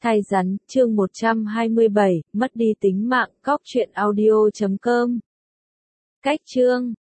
Thai rắn, chương 127, mất đi tính mạng, cóc truyện audio.com. Cách chương